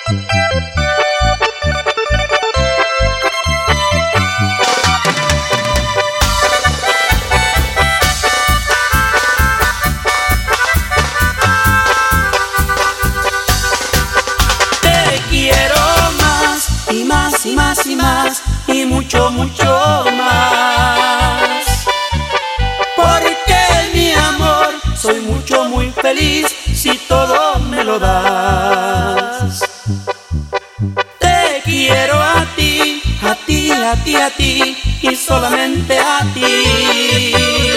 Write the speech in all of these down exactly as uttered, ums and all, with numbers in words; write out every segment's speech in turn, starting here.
Y más y más y mucho, mucho más. Porque mi amor, soy mucho, muy feliz si todo me lo das. Te quiero a ti, a ti, a ti, a ti y solamente a ti.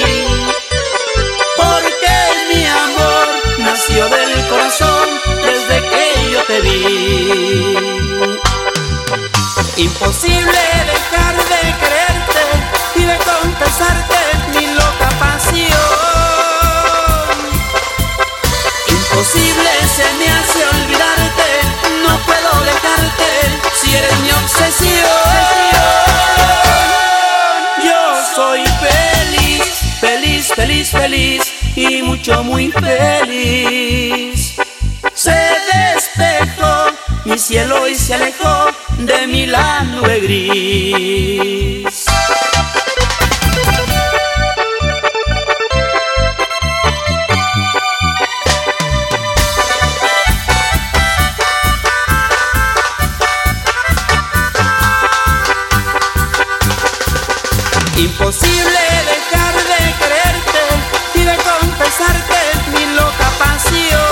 Porque mi amor nació del corazón desde que yo te vi. Imposible dejar de quererte y de confesarte mi loca pasión. Imposible se me hace olvidarte, no puedo dejarte si eres mi obsesión. Yo soy feliz, feliz, feliz, feliz y mucho, muy feliz. Se despejó mi cielo y se alejó de mí la nube gris. Imposible dejar de quererte y de confesarte mi loca pasión.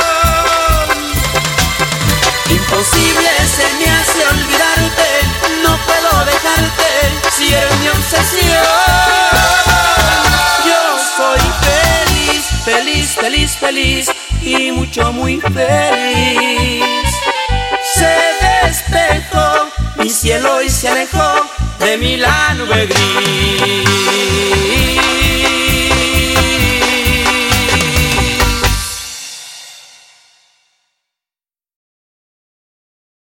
Imposible se me hace olvidarte, no puedo dejarte si eres mi obsesión. Yo soy feliz, feliz, feliz, feliz y mucho, muy feliz. Se despejó mi cielo y se alejó de mí la nube gris.